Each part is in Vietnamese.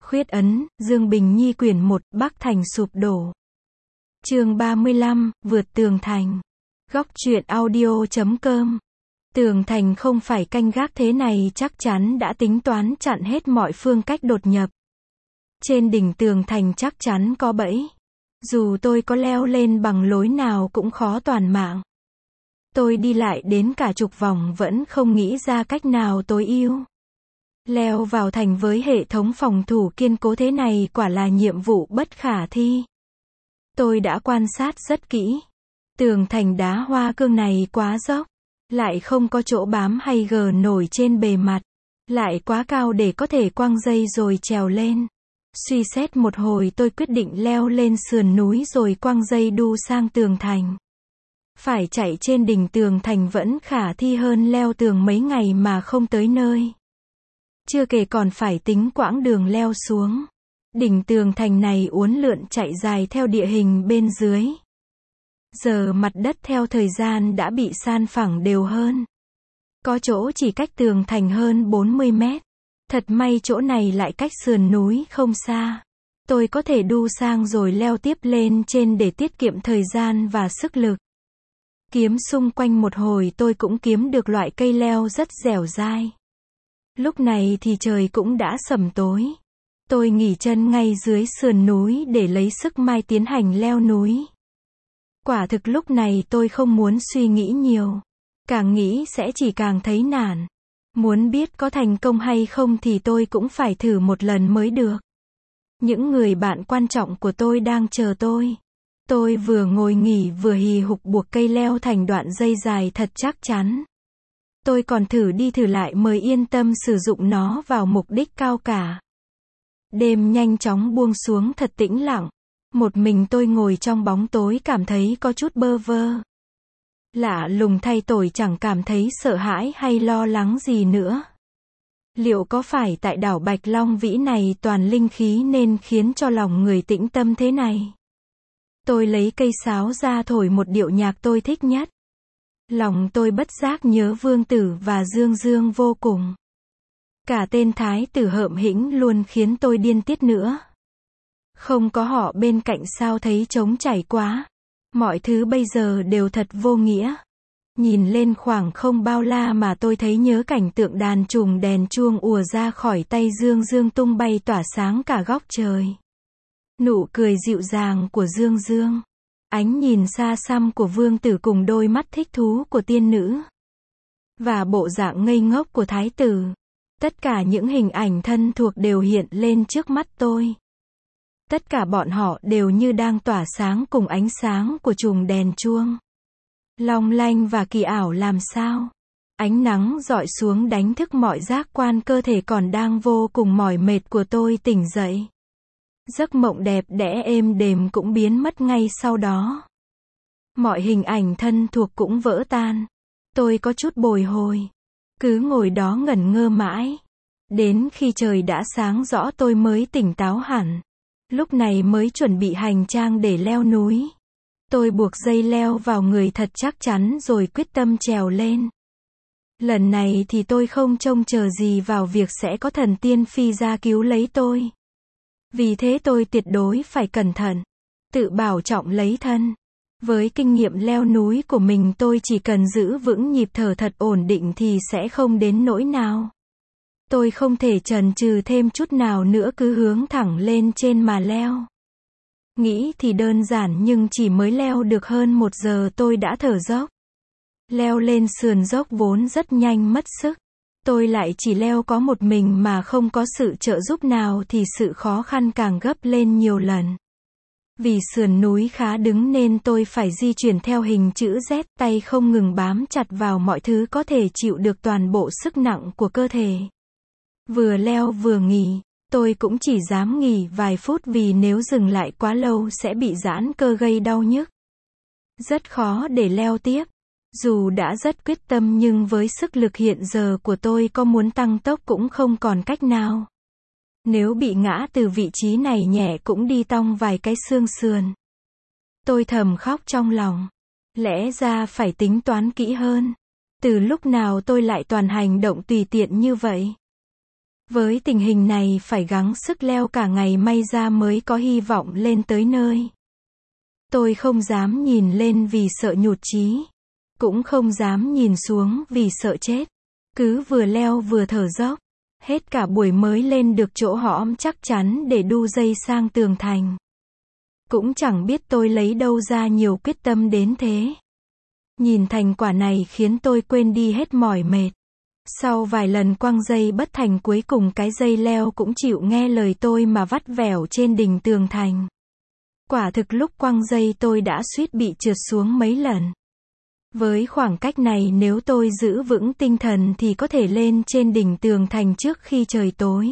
Khuyết ấn, Dương Bình Nhi quyển 1, Bắc Thành sụp đổ. Chương 35, vượt tường thành. Góc truyện audio.com. Tường thành không phải canh gác thế này chắc chắn đã tính toán chặn hết mọi phương cách đột nhập. Trên đỉnh tường thành chắc chắn có bẫy. Dù tôi có leo lên bằng lối nào cũng khó toàn mạng. Tôi đi lại đến cả chục vòng vẫn không nghĩ ra cách nào tối ưu. Leo vào thành với hệ thống phòng thủ kiên cố thế này quả là nhiệm vụ bất khả thi. Tôi đã quan sát rất kỹ. Tường thành đá hoa cương này quá dốc, lại không có chỗ bám hay gờ nổi trên bề mặt, lại quá cao để có thể quăng dây rồi trèo lên. Suy xét một hồi tôi quyết định leo lên sườn núi rồi quăng dây đu sang tường thành. Phải chạy trên đỉnh tường thành vẫn khả thi hơn leo tường mấy ngày mà không tới nơi. Chưa kể còn phải tính quãng đường leo xuống. Đỉnh tường thành này uốn lượn chạy dài theo địa hình bên dưới. Giờ mặt đất theo thời gian đã bị san phẳng đều hơn. Có chỗ chỉ cách tường thành hơn 40 mét. Thật may chỗ này lại cách sườn núi không xa. Tôi có thể đu sang rồi leo tiếp lên trên để tiết kiệm thời gian và sức lực. Kiếm xung quanh một hồi tôi cũng kiếm được loại cây leo rất dẻo dai. Lúc này thì trời cũng đã sẩm tối. Tôi nghỉ chân ngay dưới sườn núi để lấy sức mai tiến hành leo núi. Quả thực lúc này tôi không muốn suy nghĩ nhiều. Càng nghĩ sẽ chỉ càng thấy nản. Muốn biết có thành công hay không thì tôi cũng phải thử một lần mới được. Những người bạn quan trọng của tôi đang chờ tôi. Tôi vừa ngồi nghỉ vừa hì hục buộc cây leo thành đoạn dây dài thật chắc chắn. Tôi còn thử đi thử lại mới yên tâm sử dụng nó vào mục đích cao cả. Đêm nhanh chóng buông xuống thật tĩnh lặng. Một mình tôi ngồi trong bóng tối cảm thấy có chút bơ vơ. Lạ lùng thay tôi chẳng cảm thấy sợ hãi hay lo lắng gì nữa. Liệu có phải tại đảo Bạch Long Vĩ này toàn linh khí nên khiến cho lòng người tĩnh tâm thế này? Tôi lấy cây sáo ra thổi một điệu nhạc tôi thích nhất. Lòng tôi bất giác nhớ Vương Tử và Dương Dương vô cùng. Cả tên Thái tử Hợm Hĩnh luôn khiến tôi điên tiết nữa. Không có họ bên cạnh sao thấy trống trải quá. Mọi thứ bây giờ đều thật vô nghĩa. Nhìn lên khoảng không bao la mà tôi thấy nhớ cảnh tượng đàn trùng đèn chuông ùa ra khỏi tay Dương Dương tung bay tỏa sáng cả góc trời. Nụ cười dịu dàng của Dương Dương. Ánh nhìn xa xăm của Vương Tử cùng đôi mắt thích thú của tiên nữ. Và bộ dạng ngây ngốc của Thái tử. Tất cả những hình ảnh thân thuộc đều hiện lên trước mắt tôi. Tất cả bọn họ đều như đang tỏa sáng cùng ánh sáng của chùm đèn chuông. Long lanh và kỳ ảo làm sao. Ánh nắng rọi xuống đánh thức mọi giác quan cơ thể còn đang vô cùng mỏi mệt của tôi tỉnh dậy. Giấc mộng đẹp đẽ êm đềm cũng biến mất ngay sau đó. Mọi hình ảnh thân thuộc cũng vỡ tan. Tôi có chút bồi hồi. Cứ ngồi đó ngẩn ngơ mãi. Đến khi trời đã sáng rõ tôi mới tỉnh táo hẳn. Lúc này mới chuẩn bị hành trang để leo núi. Tôi buộc dây leo vào người thật chắc chắn rồi quyết tâm trèo lên. Lần này thì tôi không trông chờ gì vào việc sẽ có thần tiên phi ra cứu lấy tôi. Vì thế tôi tuyệt đối phải cẩn thận. Tự bảo trọng lấy thân. Với kinh nghiệm leo núi của mình tôi chỉ cần giữ vững nhịp thở thật ổn định thì sẽ không đến nỗi nào. Tôi không thể chần chừ thêm chút nào nữa cứ hướng thẳng lên trên mà leo. Nghĩ thì đơn giản nhưng chỉ mới leo được hơn 1 giờ tôi đã thở dốc. Leo lên sườn dốc vốn rất nhanh mất sức. Tôi lại chỉ leo có một mình mà không có sự trợ giúp nào thì sự khó khăn càng gấp lên nhiều lần. Vì sườn núi khá đứng nên tôi phải di chuyển theo hình chữ Z, tay không ngừng bám chặt vào mọi thứ có thể chịu được toàn bộ sức nặng của cơ thể. Vừa leo vừa nghỉ, tôi cũng chỉ dám nghỉ vài phút vì nếu dừng lại quá lâu sẽ bị giãn cơ gây đau nhức. Rất khó để leo tiếp. Dù đã rất quyết tâm nhưng với sức lực hiện giờ của tôi có muốn tăng tốc cũng không còn cách nào. Nếu bị ngã từ vị trí này nhẹ cũng đi tong vài cái xương sườn. Tôi thầm khóc trong lòng. Lẽ ra phải tính toán kỹ hơn. Từ lúc nào tôi lại toàn hành động tùy tiện như vậy? Với tình hình này phải gắng sức leo cả ngày may ra mới có hy vọng lên tới nơi. Tôi không dám nhìn lên vì sợ nhụt chí. Cũng không dám nhìn xuống vì sợ chết. Cứ vừa leo vừa thở dốc. Hết cả buổi mới lên được chỗ hõm chắc chắn để đu dây sang tường thành. Cũng chẳng biết tôi lấy đâu ra nhiều quyết tâm đến thế. Nhìn thành quả này khiến tôi quên đi hết mỏi mệt. Sau vài lần quăng dây bất thành cuối cùng cái dây leo cũng chịu nghe lời tôi mà vắt vẻo trên đỉnh tường thành. Quả thực lúc quăng dây tôi đã suýt bị trượt xuống mấy lần. Với khoảng cách này nếu tôi giữ vững tinh thần thì có thể lên trên đỉnh tường thành trước khi trời tối.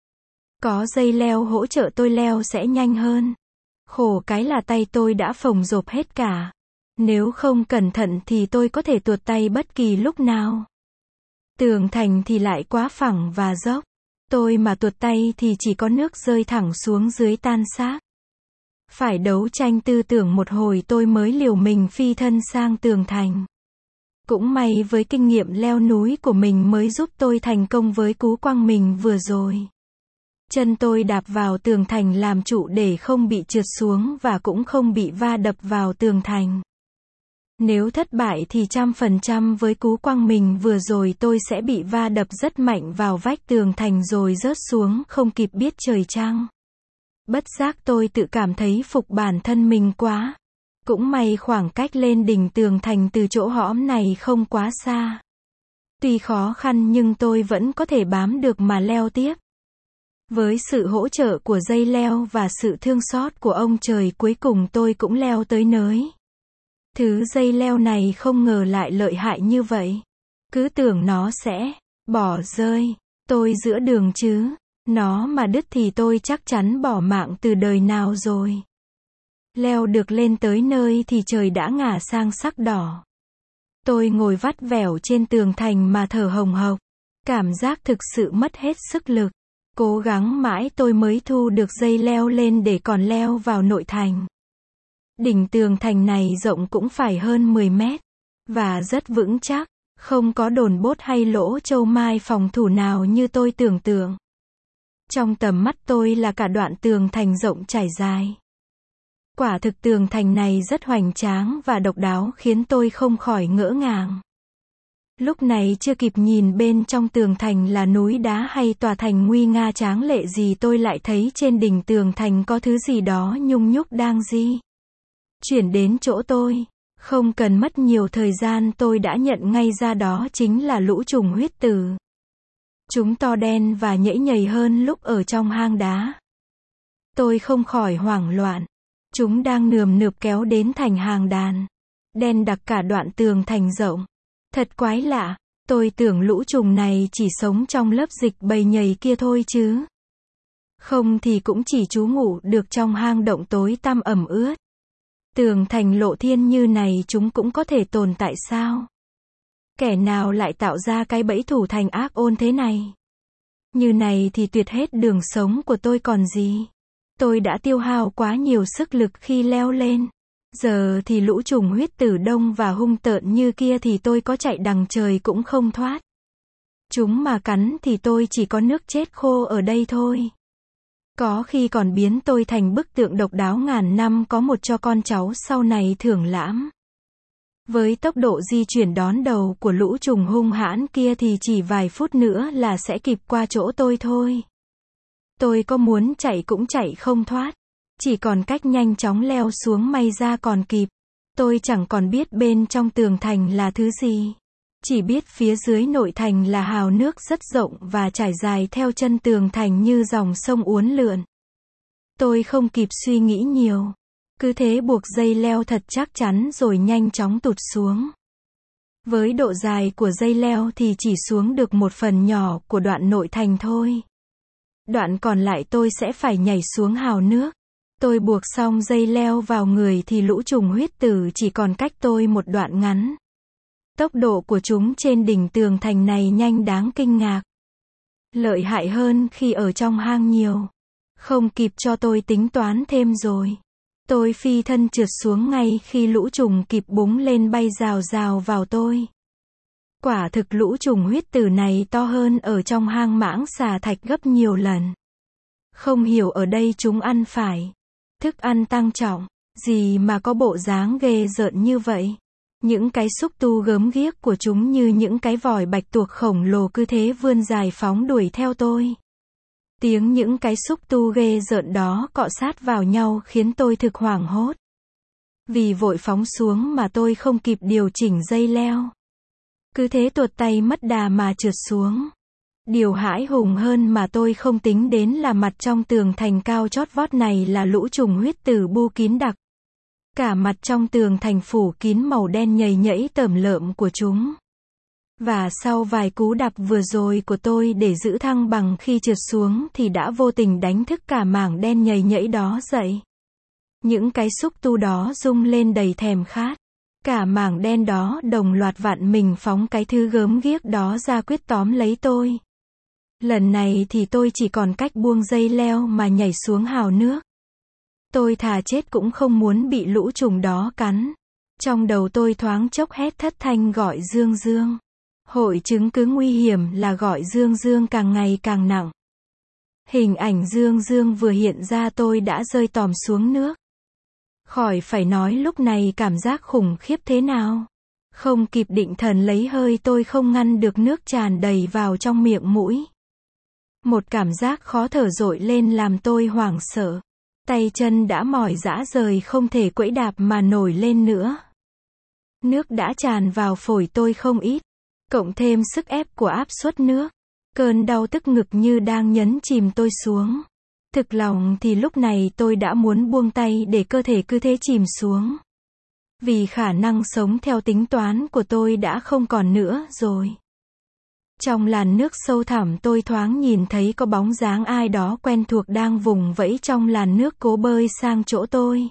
Có dây leo hỗ trợ tôi leo sẽ nhanh hơn. Khổ cái là tay tôi đã phồng rộp hết cả. Nếu không cẩn thận thì tôi có thể tuột tay bất kỳ lúc nào. Tường thành thì lại quá phẳng và dốc. Tôi mà tuột tay thì chỉ có nước rơi thẳng xuống dưới tan xác. Phải đấu tranh tư tưởng một hồi tôi mới liều mình phi thân sang tường thành. Cũng may với kinh nghiệm leo núi của mình mới giúp tôi thành công với cú quăng mình vừa rồi. Chân tôi đạp vào tường thành làm trụ để không bị trượt xuống và cũng không bị va đập vào tường thành. Nếu thất bại thì 100% với cú quăng mình vừa rồi tôi sẽ bị va đập rất mạnh vào vách tường thành rồi rớt xuống không kịp biết trời trăng. Bất giác tôi tự cảm thấy phục bản thân mình quá. Cũng may khoảng cách lên đỉnh tường thành từ chỗ hõm này không quá xa. Tuy khó khăn nhưng tôi vẫn có thể bám được mà leo tiếp. Với sự hỗ trợ của dây leo và sự thương xót của ông trời cuối cùng tôi cũng leo tới nơi. Thứ dây leo này không ngờ lại lợi hại như vậy. Cứ tưởng nó sẽ bỏ rơi tôi giữa đường chứ. Nó mà đứt thì tôi chắc chắn bỏ mạng từ đời nào rồi. Leo được lên tới nơi thì trời đã ngả sang sắc đỏ. Tôi ngồi vắt vẻo trên tường thành mà thở hồng hộc. Cảm giác thực sự mất hết sức lực. Cố gắng mãi tôi mới thu được dây leo lên để còn leo vào nội thành. Đỉnh tường thành này rộng cũng phải hơn 10 mét. Và rất vững chắc. Không có đồn bốt hay lỗ châu mai phòng thủ nào như tôi tưởng tượng. Trong tầm mắt tôi là cả đoạn tường thành rộng trải dài. Quả thực tường thành này rất hoành tráng và độc đáo khiến tôi không khỏi ngỡ ngàng. Lúc này chưa kịp nhìn bên trong tường thành là núi đá hay tòa thành nguy nga tráng lệ gì tôi lại thấy trên đỉnh tường thành có thứ gì đó nhung nhúc đang di chuyển đến chỗ tôi. Không cần mất nhiều thời gian tôi đã nhận ngay ra đó chính là lũ trùng huyết tử. Chúng to đen và nhễ nhầy hơn lúc ở trong hang đá. Tôi không khỏi hoảng loạn. Chúng đang nườm nượp kéo đến thành hàng đàn. Đen đặc cả đoạn tường thành rộng. Thật quái lạ, tôi tưởng lũ trùng này chỉ sống trong lớp dịch bầy nhầy kia thôi chứ. Không thì cũng chỉ trú ngụ được trong hang động tối tăm ẩm ướt. Tường thành lộ thiên như này chúng cũng có thể tồn tại sao? Kẻ nào lại tạo ra cái bẫy thủ thành ác ôn thế này? Như này thì tuyệt hết đường sống của tôi còn gì. Tôi đã tiêu hao quá nhiều sức lực khi leo lên. Giờ thì lũ trùng huyết tử đông và hung tợn như kia thì tôi có chạy đằng trời cũng không thoát. Chúng mà cắn thì tôi chỉ có nước chết khô ở đây thôi. Có khi còn biến tôi thành bức tượng độc đáo ngàn năm có một cho con cháu sau này thưởng lãm. Với tốc độ di chuyển đón đầu của lũ trùng hung hãn kia thì chỉ vài phút nữa là sẽ kịp qua chỗ tôi thôi. Tôi có muốn chạy cũng chạy không thoát. Chỉ còn cách nhanh chóng leo xuống may ra còn kịp. Tôi chẳng còn biết bên trong tường thành là thứ gì. Chỉ biết phía dưới nội thành là hào nước rất rộng và trải dài theo chân tường thành như dòng sông uốn lượn. Tôi không kịp suy nghĩ nhiều. Cứ thế buộc dây leo thật chắc chắn rồi nhanh chóng tụt xuống. Với độ dài của dây leo thì chỉ xuống được một phần nhỏ của đoạn nội thành thôi. Đoạn còn lại tôi sẽ phải nhảy xuống hào nước. Tôi buộc xong dây leo vào người thì lũ trùng huyết tử chỉ còn cách tôi một đoạn ngắn. Tốc độ của chúng trên đỉnh tường thành này nhanh đáng kinh ngạc. Lợi hại hơn khi ở trong hang nhiều. Không kịp cho tôi tính toán thêm rồi. Tôi phi thân trượt xuống ngay khi lũ trùng kịp búng lên bay rào rào vào tôi. Quả thực lũ trùng huyết tử này to hơn ở trong hang mãng xà thạch gấp nhiều lần. Không hiểu ở đây chúng ăn phải thức ăn tăng trọng, gì mà có bộ dáng ghê rợn như vậy. Những cái xúc tu gớm ghiếc của chúng như những cái vòi bạch tuộc khổng lồ cứ thế vươn dài phóng đuổi theo tôi. Tiếng những cái xúc tu ghê rợn đó cọ sát vào nhau khiến tôi thực hoảng hốt. Vì vội phóng xuống mà tôi không kịp điều chỉnh dây leo. Cứ thế tuột tay mất đà mà trượt xuống. Điều hãi hùng hơn mà tôi không tính đến là mặt trong tường thành cao chót vót này là lũ trùng huyết tử bu kín đặc. Cả mặt trong tường thành phủ kín màu đen nhầy nhẫy tởm lợm của chúng. Và sau vài cú đạp vừa rồi của tôi để giữ thăng bằng khi trượt xuống thì đã vô tình đánh thức cả mảng đen nhầy nhẫy đó dậy. Những cái xúc tu đó rung lên đầy thèm khát. Cả mảng đen đó đồng loạt vặn mình phóng cái thứ gớm ghiếc đó ra quyết tóm lấy tôi. Lần này thì tôi chỉ còn cách buông dây leo mà nhảy xuống hào nước. Tôi thà chết cũng không muốn bị lũ trùng đó cắn. Trong đầu tôi thoáng chốc hét thất thanh gọi Dương Dương. Hội chứng cứ nguy hiểm là gọi Dương Dương càng ngày càng nặng. Hình ảnh Dương Dương vừa hiện ra tôi đã rơi tòm xuống nước. Khỏi phải nói lúc này cảm giác khủng khiếp thế nào. Không kịp định thần lấy hơi tôi không ngăn được nước tràn đầy vào trong miệng mũi. Một cảm giác khó thở dội lên làm tôi hoảng sợ. Tay chân đã mỏi rã rời không thể quẫy đạp mà nổi lên nữa. Nước đã tràn vào phổi tôi không ít. Cộng thêm sức ép của áp suất nước. Cơn đau tức ngực như đang nhấn chìm tôi xuống. Thực lòng thì lúc này tôi đã muốn buông tay để cơ thể cứ thế chìm xuống. Vì khả năng sống theo tính toán của tôi đã không còn nữa rồi. Trong làn nước sâu thẳm tôi thoáng nhìn thấy có bóng dáng ai đó quen thuộc đang vùng vẫy trong làn nước cố bơi sang chỗ tôi.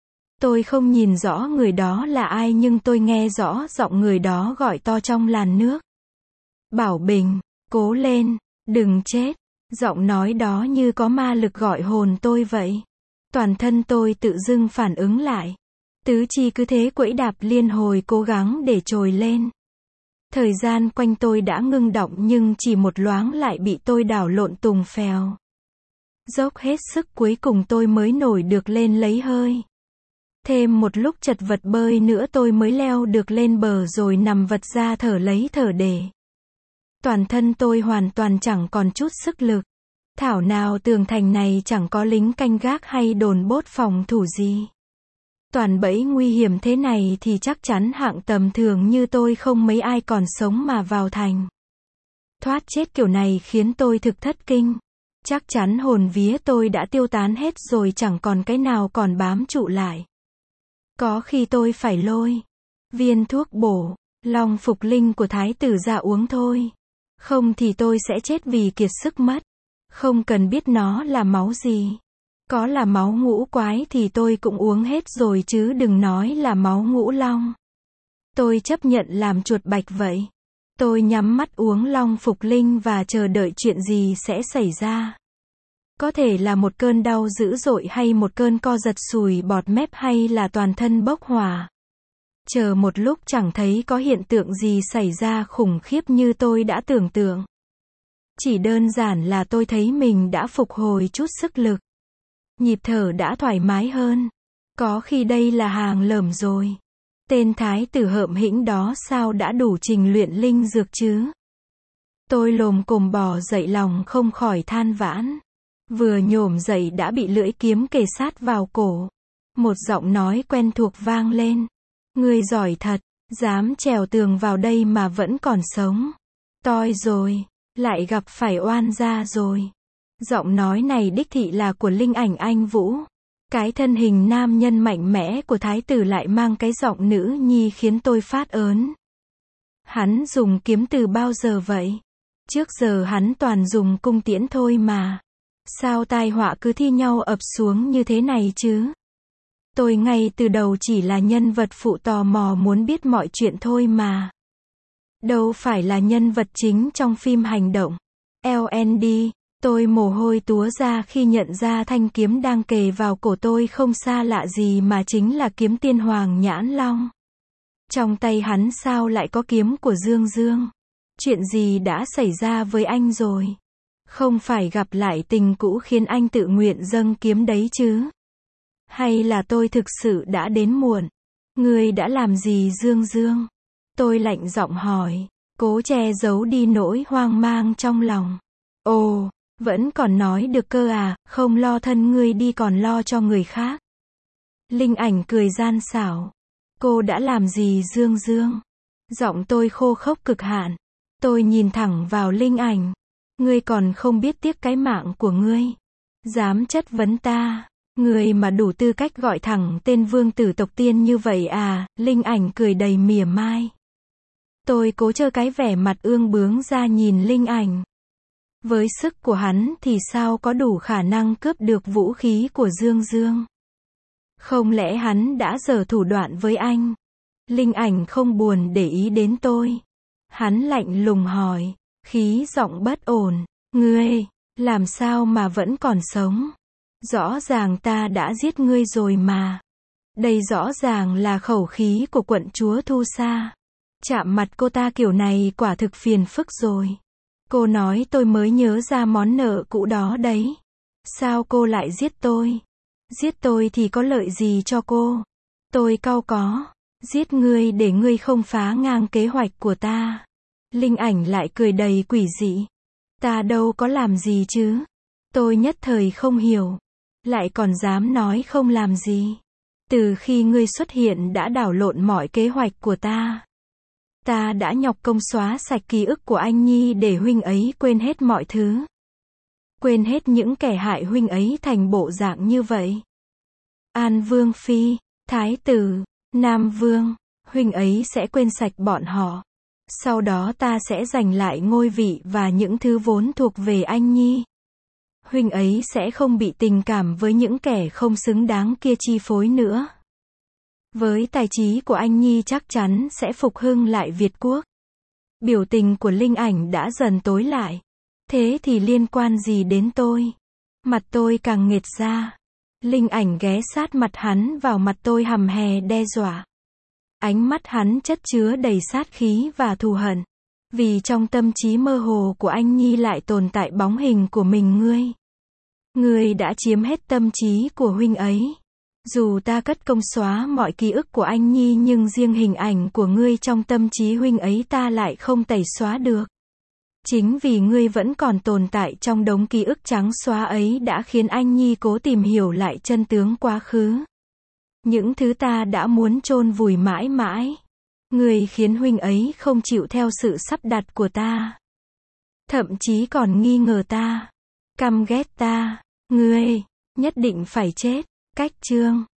Tôi không nhìn rõ người đó là ai nhưng tôi nghe rõ giọng người đó gọi to trong làn nước. Bảo Bình, cố lên, đừng chết. Giọng nói đó như có ma lực gọi hồn tôi vậy. Toàn thân tôi tự dưng phản ứng lại. Tứ chi cứ thế quẫy đạp liên hồi cố gắng để trồi lên. Thời gian quanh tôi đã ngưng đọng nhưng chỉ một loáng lại bị tôi đảo lộn tùng phèo. Dốc hết sức cuối cùng tôi mới nổi được lên lấy hơi. Thêm một lúc chật vật bơi nữa tôi mới leo được lên bờ rồi nằm vật ra thở lấy thở để. Toàn thân tôi hoàn toàn chẳng còn chút sức lực. Thảo nào tường thành này chẳng có lính canh gác hay đồn bốt phòng thủ gì. Toàn bẫy nguy hiểm thế này thì chắc chắn hạng tầm thường như tôi không mấy ai còn sống mà vào thành. Thoát chết kiểu này khiến tôi thực thất kinh. Chắc chắn hồn vía tôi đã tiêu tán hết rồi chẳng còn cái nào còn bám trụ lại. Có khi tôi phải lôi viên thuốc bổ Long Phục Linh của Thái tử ra uống thôi. Không thì tôi sẽ chết vì kiệt sức mất. Không cần biết nó là máu gì. Có là máu ngũ quái thì tôi cũng uống hết rồi chứ đừng nói là máu ngũ long. Tôi chấp nhận làm chuột bạch vậy. Tôi nhắm mắt uống Long Phục Linh và chờ đợi chuyện gì sẽ xảy ra. Có thể là một cơn đau dữ dội hay một cơn co giật sùi bọt mép hay là toàn thân bốc hỏa. Chờ một lúc chẳng thấy có hiện tượng gì xảy ra khủng khiếp như tôi đã tưởng tượng. Chỉ đơn giản là tôi thấy mình đã phục hồi chút sức lực. Nhịp thở đã thoải mái hơn. Có khi đây là hàng lởm rồi. Tên thái tử hợm hĩnh đó sao đã đủ trình luyện linh dược chứ? Tôi lồm cồm bò dậy lòng không khỏi than vãn. Vừa nhổm dậy đã bị lưỡi kiếm kề sát vào cổ. Một giọng nói quen thuộc vang lên. Ngươi giỏi thật, dám trèo tường vào đây mà vẫn còn sống. Toi rồi, lại gặp phải oan gia rồi. Giọng nói này đích thị là của Linh Ảnh Anh Vũ. Cái thân hình nam nhân mạnh mẽ của thái tử lại mang cái giọng nữ nhi khiến tôi phát ớn. Hắn dùng kiếm từ bao giờ vậy? Trước giờ hắn toàn dùng cung tiễn thôi mà. Sao tai họa cứ thi nhau ập xuống như thế này chứ? Tôi ngay từ đầu chỉ là nhân vật phụ tò mò muốn biết mọi chuyện thôi mà. Đâu phải là nhân vật chính trong phim hành động. LND, tôi mồ hôi túa ra khi nhận ra thanh kiếm đang kề vào cổ tôi không xa lạ gì mà chính là kiếm tiên Hoàng Nhãn Long. Trong tay hắn sao lại có kiếm của Dương Dương? Chuyện gì đã xảy ra với anh rồi? Không phải gặp lại tình cũ khiến anh tự nguyện dâng kiếm đấy chứ? Hay là tôi thực sự đã đến muộn? Ngươi đã làm gì Dương Dương? Tôi lạnh giọng hỏi, cố che giấu đi nỗi hoang mang trong lòng. Ồ, vẫn còn nói được cơ à, không lo thân ngươi đi còn lo cho người khác. Linh Ảnh cười gian xảo. Cô đã làm gì Dương Dương? Giọng tôi khô khốc cực hạn. Tôi nhìn thẳng vào Linh Ảnh. Ngươi còn không biết tiếc cái mạng của ngươi. Dám chất vấn ta. Ngươi mà đủ tư cách gọi thẳng tên vương tử tộc tiên như vậy à? Linh Ảnh cười đầy mỉa mai. Tôi cố trơ cái vẻ mặt ương bướng ra nhìn Linh Ảnh. Với sức của hắn thì sao có đủ khả năng cướp được vũ khí của Dương Dương? Không lẽ hắn đã giở thủ đoạn với anh? Linh Ảnh không buồn để ý đến tôi. Hắn lạnh lùng hỏi, khí giọng bất ổn, ngươi, làm sao mà vẫn còn sống? Rõ ràng ta đã giết ngươi rồi mà. Đây rõ ràng là khẩu khí của quận chúa Thu Sa. Chạm mặt cô ta kiểu này quả thực phiền phức rồi. Cô nói tôi mới nhớ ra món nợ cũ đó đấy. Sao cô lại giết tôi? Giết tôi thì có lợi gì cho cô? Tôi cau có. Giết ngươi để ngươi không phá ngang kế hoạch của ta. Linh Ảnh lại cười đầy quỷ dị. Ta đâu có làm gì chứ? Tôi nhất thời không hiểu. Lại còn dám nói không làm gì. Từ khi ngươi xuất hiện đã đảo lộn mọi kế hoạch của ta. Ta đã nhọc công xóa sạch ký ức của anh Nhi để huynh ấy quên hết mọi thứ. Quên hết những kẻ hại huynh ấy thành bộ dạng như vậy. An Vương Phi, Thái tử, Nam Vương, huynh ấy sẽ quên sạch bọn họ. Sau đó ta sẽ giành lại ngôi vị và những thứ vốn thuộc về anh Nhi. Huynh ấy sẽ không bị tình cảm với những kẻ không xứng đáng kia chi phối nữa. Với tài trí của anh Nhi chắc chắn sẽ phục hưng lại Việt quốc. Biểu tình của Linh Ảnh đã dần tối lại. Thế thì liên quan gì đến tôi? Mặt tôi càng nghệt ra. Linh Ảnh ghé sát mặt hắn vào mặt tôi hầm hè đe dọa. Ánh mắt hắn chất chứa đầy sát khí và thù hận. Vì trong tâm trí mơ hồ của anh Nhi lại tồn tại bóng hình của mình ngươi. Ngươi đã chiếm hết tâm trí của huynh ấy. Dù ta cất công xóa mọi ký ức của anh Nhi nhưng riêng hình ảnh của ngươi trong tâm trí huynh ấy ta lại không tẩy xóa được. Chính vì ngươi vẫn còn tồn tại trong đống ký ức trắng xóa ấy đã khiến anh Nhi cố tìm hiểu lại chân tướng quá khứ. Những thứ ta đã muốn chôn vùi mãi mãi. Ngươi khiến huynh ấy không chịu theo sự sắp đặt của ta. Thậm chí còn nghi ngờ ta. Căm ghét ta. Ngươi, nhất định phải chết. Cách chương